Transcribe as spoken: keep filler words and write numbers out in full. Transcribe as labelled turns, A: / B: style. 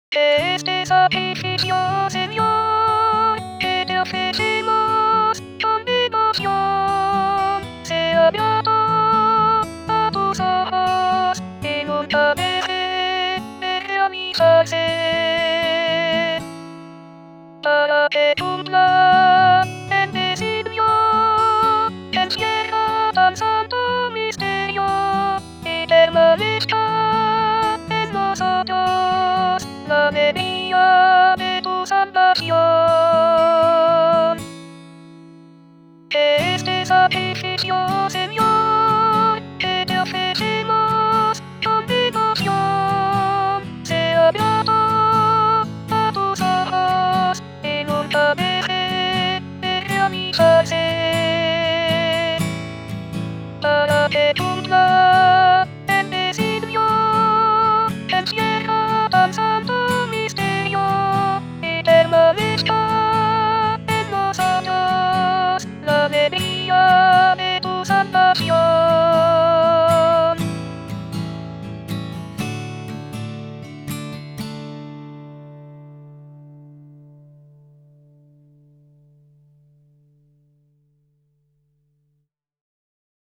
A: Que este sacrificio, Señor, que te ofrecemos con devoción, sea grato a tus ojos y nunca deje de realizarse. Para que cumpla el designio que encierra tan santo misterio y permanezca